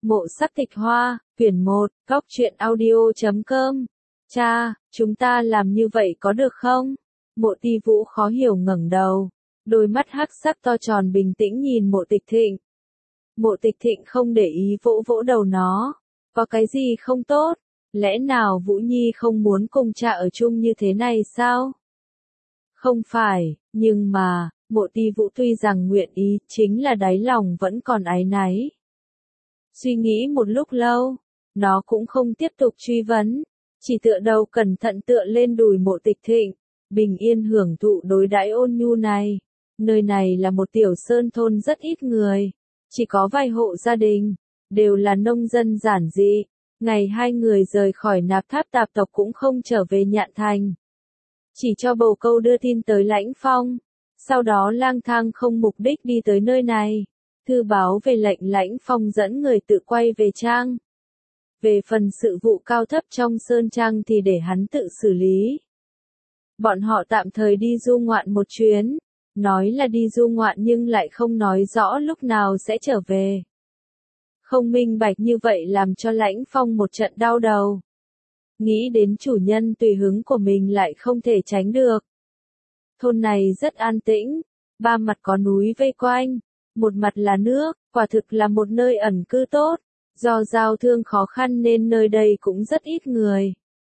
Mộ Sắc Tịch Hoa, quyển 1, Góc Truyện Audio.com. Cha, chúng ta làm như vậy có được không? Mộ Ti Vũ khó hiểu ngẩng đầu, đôi mắt hắc sắc to tròn bình tĩnh nhìn Mộ Tịch Thịnh. Mộ Tịch Thịnh không để ý vỗ vỗ đầu nó. Có cái gì không tốt? Lẽ nào Vũ Nhi không muốn cùng cha ở chung như thế này sao? Không phải, nhưng mà, Mộ Ti Vũ tuy rằng nguyện ý, chính là đáy lòng vẫn còn áy náy. Suy nghĩ một lúc lâu, nó cũng không tiếp tục truy vấn, chỉ tựa đầu cẩn thận tựa lên đùi Mộ Tịch Thịnh, bình yên hưởng thụ đối đãi ôn nhu này. Nơi này là một tiểu sơn thôn rất ít người, chỉ có vài hộ gia đình, đều là nông dân giản dị. Ngày hai người rời khỏi Nạp Tháp Tạp tộc cũng không trở về Nhạn Thành. Chỉ cho bầu câu đưa tin tới Lãnh Phong, sau đó lang thang không mục đích đi tới nơi này. Thư báo về lệnh Lãnh Phong dẫn người tự quay về trang. Về phần sự vụ cao thấp trong sơn trang thì để hắn tự xử lý. Bọn họ tạm thời đi du ngoạn một chuyến, nói là đi du ngoạn nhưng lại không nói rõ lúc nào sẽ trở về. Không minh bạch như vậy làm cho Lãnh Phong một trận đau đầu. Nghĩ đến chủ nhân tùy hứng của mình lại không thể tránh được. Thôn này rất an tĩnh, ba mặt có núi vây quanh, một mặt là nước, quả thực là một nơi ẩn cư tốt. Do giao thương khó khăn nên nơi đây cũng rất ít người.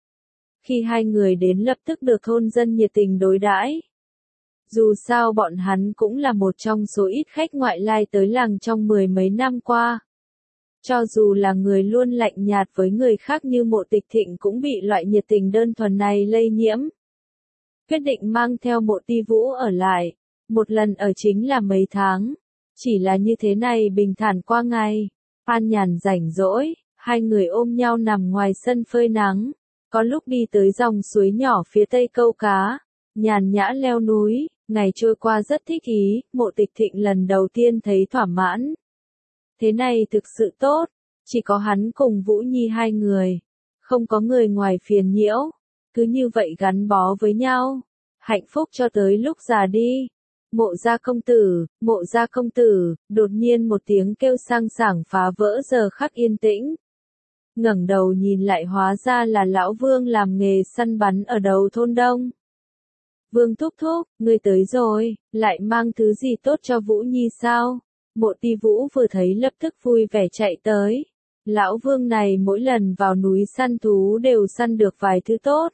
Khi hai người đến lập tức được thôn dân nhiệt tình đối đãi. Dù sao bọn hắn cũng là một trong số ít khách ngoại lai tới làng trong 10 mấy năm qua. Cho dù là người luôn lạnh nhạt với người khác như Mộ Tịch Thịnh cũng bị loại nhiệt tình đơn thuần này lây nhiễm. Quyết định mang theo Mộ Ti Vũ ở lại, một lần ở chính là mấy tháng. Chỉ là như thế này bình thản qua ngày, an nhàn rảnh rỗi, hai người ôm nhau nằm ngoài sân phơi nắng. Có lúc đi tới dòng suối nhỏ phía tây câu cá, nhàn nhã leo núi, ngày trôi qua rất thích ý, Mộ Tịch Thịnh lần đầu tiên thấy thỏa mãn. Thế này thực sự tốt, chỉ có hắn cùng Vũ Nhi hai người, không có người ngoài phiền nhiễu, cứ như vậy gắn bó với nhau, hạnh phúc cho tới lúc già đi. Mộ gia công tử, đột nhiên một tiếng kêu sang sảng phá vỡ giờ khắc yên tĩnh. Ngẩng đầu nhìn lại hóa ra là lão Vương làm nghề săn bắn ở đầu thôn đông. Vương thúc thúc, ngươi tới rồi, lại mang thứ gì tốt cho Vũ Nhi sao? Mộ Ti Vũ vừa thấy lập tức vui vẻ chạy tới. Lão Vương này mỗi lần vào núi săn thú đều săn được vài thứ tốt.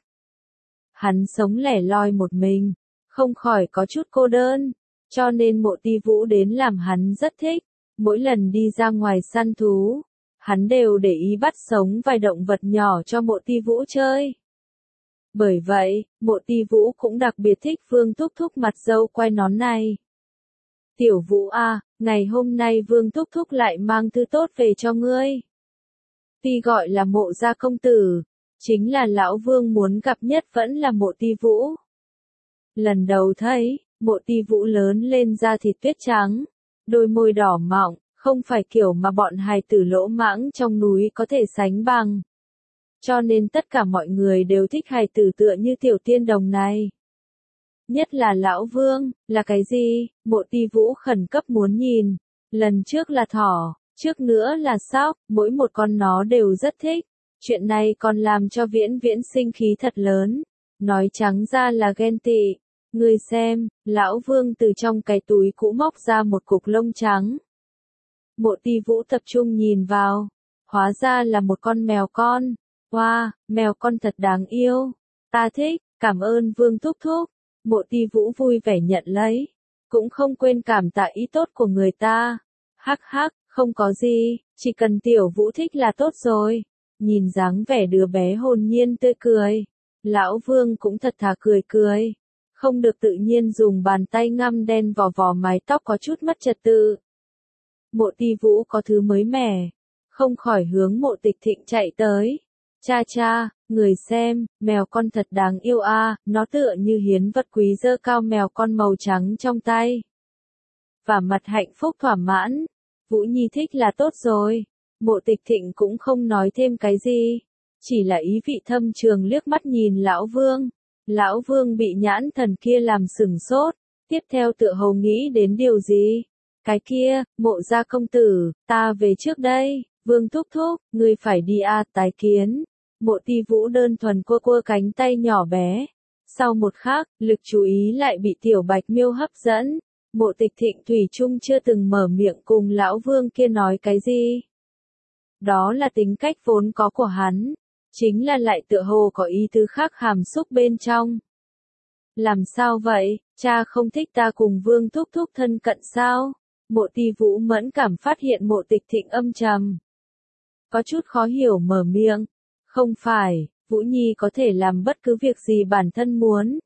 Hắn sống lẻ loi một mình, không khỏi có chút cô đơn, cho nên Mộ Ti Vũ đến làm hắn rất thích. Mỗi lần đi ra ngoài săn thú, hắn đều để ý bắt sống vài động vật nhỏ cho Mộ Ti Vũ chơi. Bởi vậy, Mộ Ti Vũ cũng đặc biệt thích Vương thúc thúc mặt dâu quai nón này. Tiểu Vũ à, ngày hôm nay Vương thúc thúc lại mang thứ tốt về cho ngươi. Tuy gọi là Mộ gia công tử, chính là lão Vương muốn gặp nhất vẫn là Mộ Ti Vũ. Lần đầu thấy, Mộ Ti Vũ lớn lên da thịt tuyết trắng, đôi môi đỏ mọng, không phải kiểu mà bọn hài tử lỗ mãng trong núi có thể sánh bằng. Cho nên tất cả mọi người đều thích hài tử tựa như tiểu tiên đồng này. Nhất là lão Vương, là cái gì? Mộ Ti Vũ khẩn cấp muốn nhìn. Lần trước là thỏ, trước nữa là sóc, mỗi một con nó đều rất thích. Chuyện này còn làm cho Viễn Viễn sinh khí thật lớn. Nói trắng ra là ghen tị. Ngươi xem, lão Vương từ trong cái túi cũ móc ra một cục lông trắng. Mộ Ti Vũ tập trung nhìn vào. Hóa ra là một con mèo con. Wow, mèo con thật đáng yêu. Ta thích, cảm ơn Vương thúc thúc. Mộ Ti Vũ vui vẻ nhận lấy, cũng không quên cảm tạ ý tốt của người ta. Hắc hắc, không có gì, chỉ cần Tiểu Vũ thích là tốt rồi. Nhìn dáng vẻ đứa bé hồn nhiên tươi cười, lão Vương cũng thật thà cười cười, không được tự nhiên dùng bàn tay ngăm đen vò vò mái tóc có chút mất trật tự. Mộ Ti Vũ có thứ mới mẻ, không khỏi hướng Mộ Tịch Thịnh chạy tới. Cha cha, người xem, mèo con thật đáng yêu a, nó tựa như hiến vật quý giơ cao mèo con màu trắng trong tay. Và mặt hạnh phúc thỏa mãn, Vũ Nhi thích là tốt rồi. Mộ Tịch Thịnh cũng không nói thêm cái gì, chỉ là ý vị thâm trường liếc mắt nhìn lão Vương. Lão Vương bị nhãn thần kia làm sửng sốt, tiếp theo tựa hồ nghĩ đến điều gì. Cái kia, Mộ gia công tử, ta về trước đây. Vương thúc thúc, ngươi phải đi tái kiến. Mộ Ti Vũ đơn thuần cua cua cánh tay nhỏ bé. Sau một khắc, lực chú ý lại bị Tiểu Bạch Miêu hấp dẫn. Mộ Tịch Thịnh thủy chung chưa từng mở miệng cùng lão Vương kia nói cái gì. Đó là tính cách vốn có của hắn, chính là lại tựa hồ có ý tứ khác hàm xúc bên trong. Làm sao vậy, cha không thích ta cùng Vương thúc thúc thân cận sao? Mộ Ti Vũ mẫn cảm phát hiện Mộ Tịch Thịnh âm trầm. Có chút khó hiểu mở miệng. Không phải, Vũ Nhi có thể làm bất cứ việc gì bản thân muốn.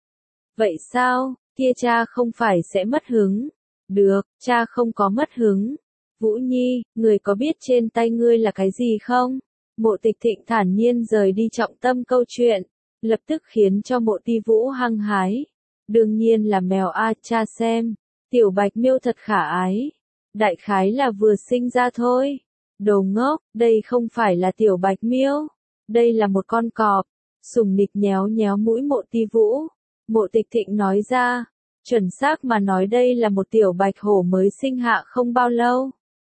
Vậy sao, kia cha không phải sẽ mất hứng? Được, cha không có mất hứng. Vũ Nhi, người có biết trên tay ngươi là cái gì không? Mộ Tịch Thịnh thản nhiên rời đi trọng tâm câu chuyện, lập tức khiến cho Mộ Ti Vũ hăng hái. Đương nhiên là mèo cha xem. Tiểu Bạch Miêu thật khả ái. Đại khái là vừa sinh ra thôi. Đồ ngốc, đây không phải là Tiểu Bạch Miêu. Đây là một con cọp. Sùng nịch nhéo nhéo mũi Mộ Ti Vũ. Mộ Tịch Thịnh nói ra. Chuẩn xác mà nói đây là một tiểu bạch hổ mới sinh hạ không bao lâu.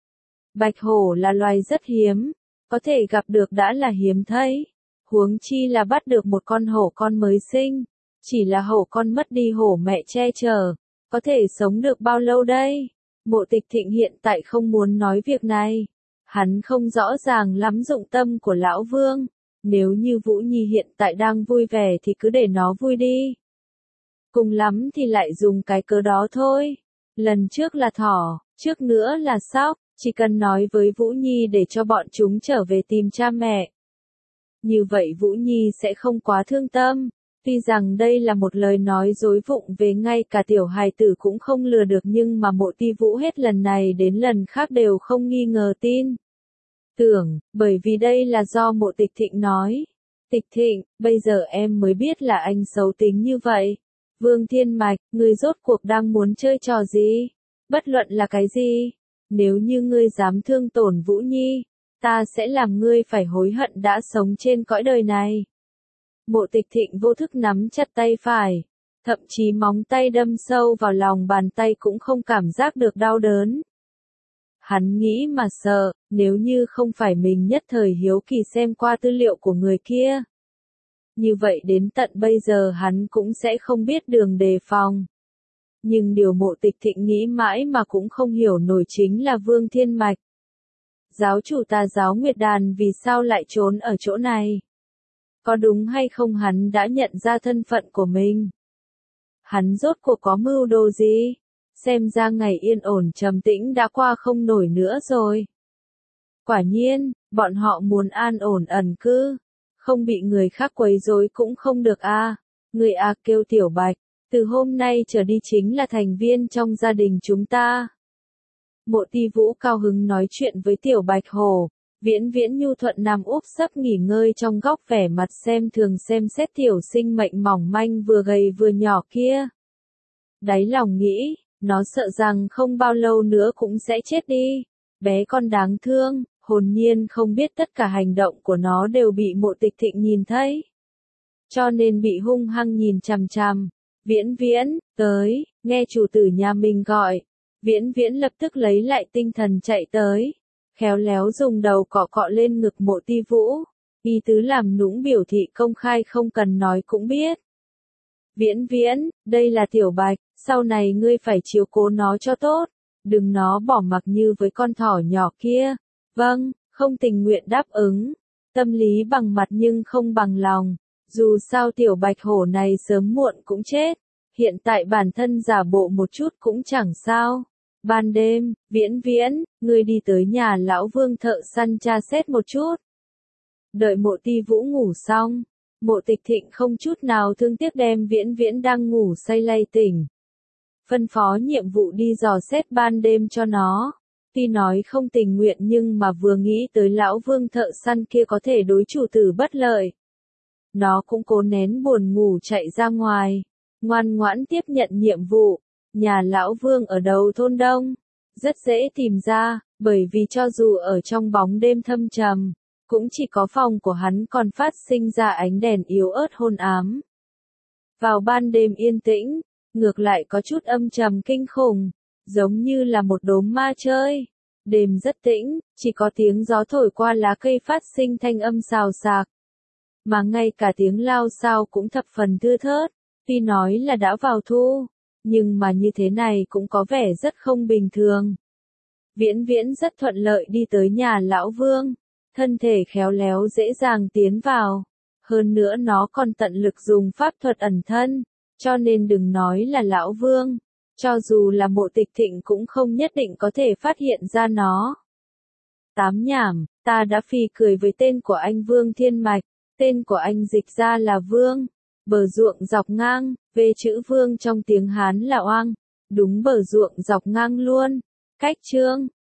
Bạch hổ là loài rất hiếm. Có thể gặp được đã là hiếm thấy. Huống chi là bắt được một con hổ con mới sinh. Chỉ là hổ con mất đi hổ mẹ che chở. Có thể sống được bao lâu đây? Mộ Tịch Thịnh hiện tại không muốn nói việc này. Hắn không rõ ràng lắm dụng tâm của lão Vương. Nếu như Vũ Nhi hiện tại đang vui vẻ thì cứ để nó vui đi. Cùng lắm thì lại dùng cái cớ đó thôi. Lần trước là thỏ, trước nữa là sóc, chỉ cần nói với Vũ Nhi để cho bọn chúng trở về tìm cha mẹ. Như vậy Vũ Nhi sẽ không quá thương tâm. Tuy rằng đây là một lời nói dối vụng về ngay cả tiểu hài tử cũng không lừa được nhưng mà Mộ Ti Vũ hết lần này đến lần khác đều không nghi ngờ tin. Tưởng, bởi vì đây là do Mộ Tịch Thịnh nói. Tịch Thịnh, bây giờ em mới biết là anh xấu tính như vậy. Vương Thiên Mạch, ngươi rốt cuộc đang muốn chơi trò gì? Bất luận là cái gì? Nếu như ngươi dám thương tổn Vũ Nhi, ta sẽ làm ngươi phải hối hận đã sống trên cõi đời này. Mộ Tịch Thịnh vô thức nắm chặt tay phải, thậm chí móng tay đâm sâu vào lòng bàn tay cũng không cảm giác được đau đớn. Hắn nghĩ mà sợ, nếu như không phải mình nhất thời hiếu kỳ xem qua tư liệu của người kia. Như vậy đến tận bây giờ hắn cũng sẽ không biết đường đề phòng. Nhưng điều Mộ Tịch Thịnh nghĩ mãi mà cũng không hiểu nổi chính là Vương Thiên Mạch. Giáo chủ tà giáo Nguyệt Đàn vì sao lại trốn ở chỗ này? Có đúng hay không hắn đã nhận ra thân phận của mình? Hắn rốt cuộc có mưu đồ gì? Xem ra ngày yên ổn trầm tĩnh đã qua không nổi nữa rồi. Quả nhiên, bọn họ muốn an ổn ẩn cư. Không bị người khác quấy rối cũng không được Người kêu Tiểu Bạch, từ hôm nay trở đi chính là thành viên trong gia đình chúng ta. Mộ Ti Vũ cao hứng nói chuyện với Tiểu Bạch Hổ. Viễn Viễn nhu thuận nằm úp sấp nghỉ ngơi trong góc vẻ mặt xem thường xem xét tiểu sinh mệnh mỏng manh vừa gầy vừa nhỏ kia. Đáy lòng nghĩ, nó sợ rằng không bao lâu nữa cũng sẽ chết đi. Bé con đáng thương, hồn nhiên không biết tất cả hành động của nó đều bị Mộ Tịch Thịnh nhìn thấy. Cho nên bị hung hăng nhìn chằm chằm. Viễn Viễn, tới, nghe chủ tử nhà mình gọi. Viễn Viễn lập tức lấy lại tinh thần chạy tới. Khéo léo dùng đầu cọ cọ lên ngực Mộ Ti Vũ. Ý tứ làm nũng biểu thị công khai không cần nói cũng biết. Viễn Viễn, đây là Tiểu Bạch, sau này ngươi phải chiếu cố nó cho tốt. Đừng nó bỏ mặc như với con thỏ nhỏ kia. Vâng, không tình nguyện đáp ứng. Tâm lý bằng mặt nhưng không bằng lòng. Dù sao Tiểu Bạch Hổ này sớm muộn cũng chết. Hiện tại bản thân giả bộ một chút cũng chẳng sao. Ban đêm, Viễn Viễn, ngươi đi tới nhà lão Vương thợ săn tra xét một chút. Đợi Mộ Ti Vũ ngủ xong, Mộ Tịch Thịnh không chút nào thương tiếc đem Viễn Viễn đang ngủ say lay tỉnh. Phân phó nhiệm vụ đi dò xét ban đêm cho nó. Tuy nói không tình nguyện nhưng mà vừa nghĩ tới lão Vương thợ săn kia có thể đối chủ tử bất lợi. Nó cũng cố nén buồn ngủ chạy ra ngoài, ngoan ngoãn tiếp nhận nhiệm vụ. Nhà lão Vương ở đầu thôn đông, rất dễ tìm ra, bởi vì cho dù ở trong bóng đêm thâm trầm, cũng chỉ có phòng của hắn còn phát sinh ra ánh đèn yếu ớt hôn ám. Vào ban đêm yên tĩnh, ngược lại có chút âm trầm kinh khủng, giống như là một đốm ma chơi. Đêm rất tĩnh, chỉ có tiếng gió thổi qua lá cây phát sinh thanh âm xào xạc. Mà ngay cả tiếng lao xao cũng thập phần thưa thớt, tuy nói là đã vào thu, nhưng mà như thế này cũng có vẻ rất không bình thường. Viễn Viễn rất thuận lợi đi tới nhà lão Vương, thân thể khéo léo dễ dàng tiến vào, hơn nữa nó còn tận lực dùng pháp thuật ẩn thân, cho nên đừng nói là lão Vương, cho dù là Mộ Tịch Thịnh cũng không nhất định có thể phát hiện ra nó. Tám nhảm, ta đã phì cười với tên của anh Vương Thiên Mạch, tên của anh dịch ra là Vương, bờ ruộng dọc ngang, về chữ Vương trong tiếng Hán là oang, đúng bờ ruộng dọc ngang luôn. Cách chương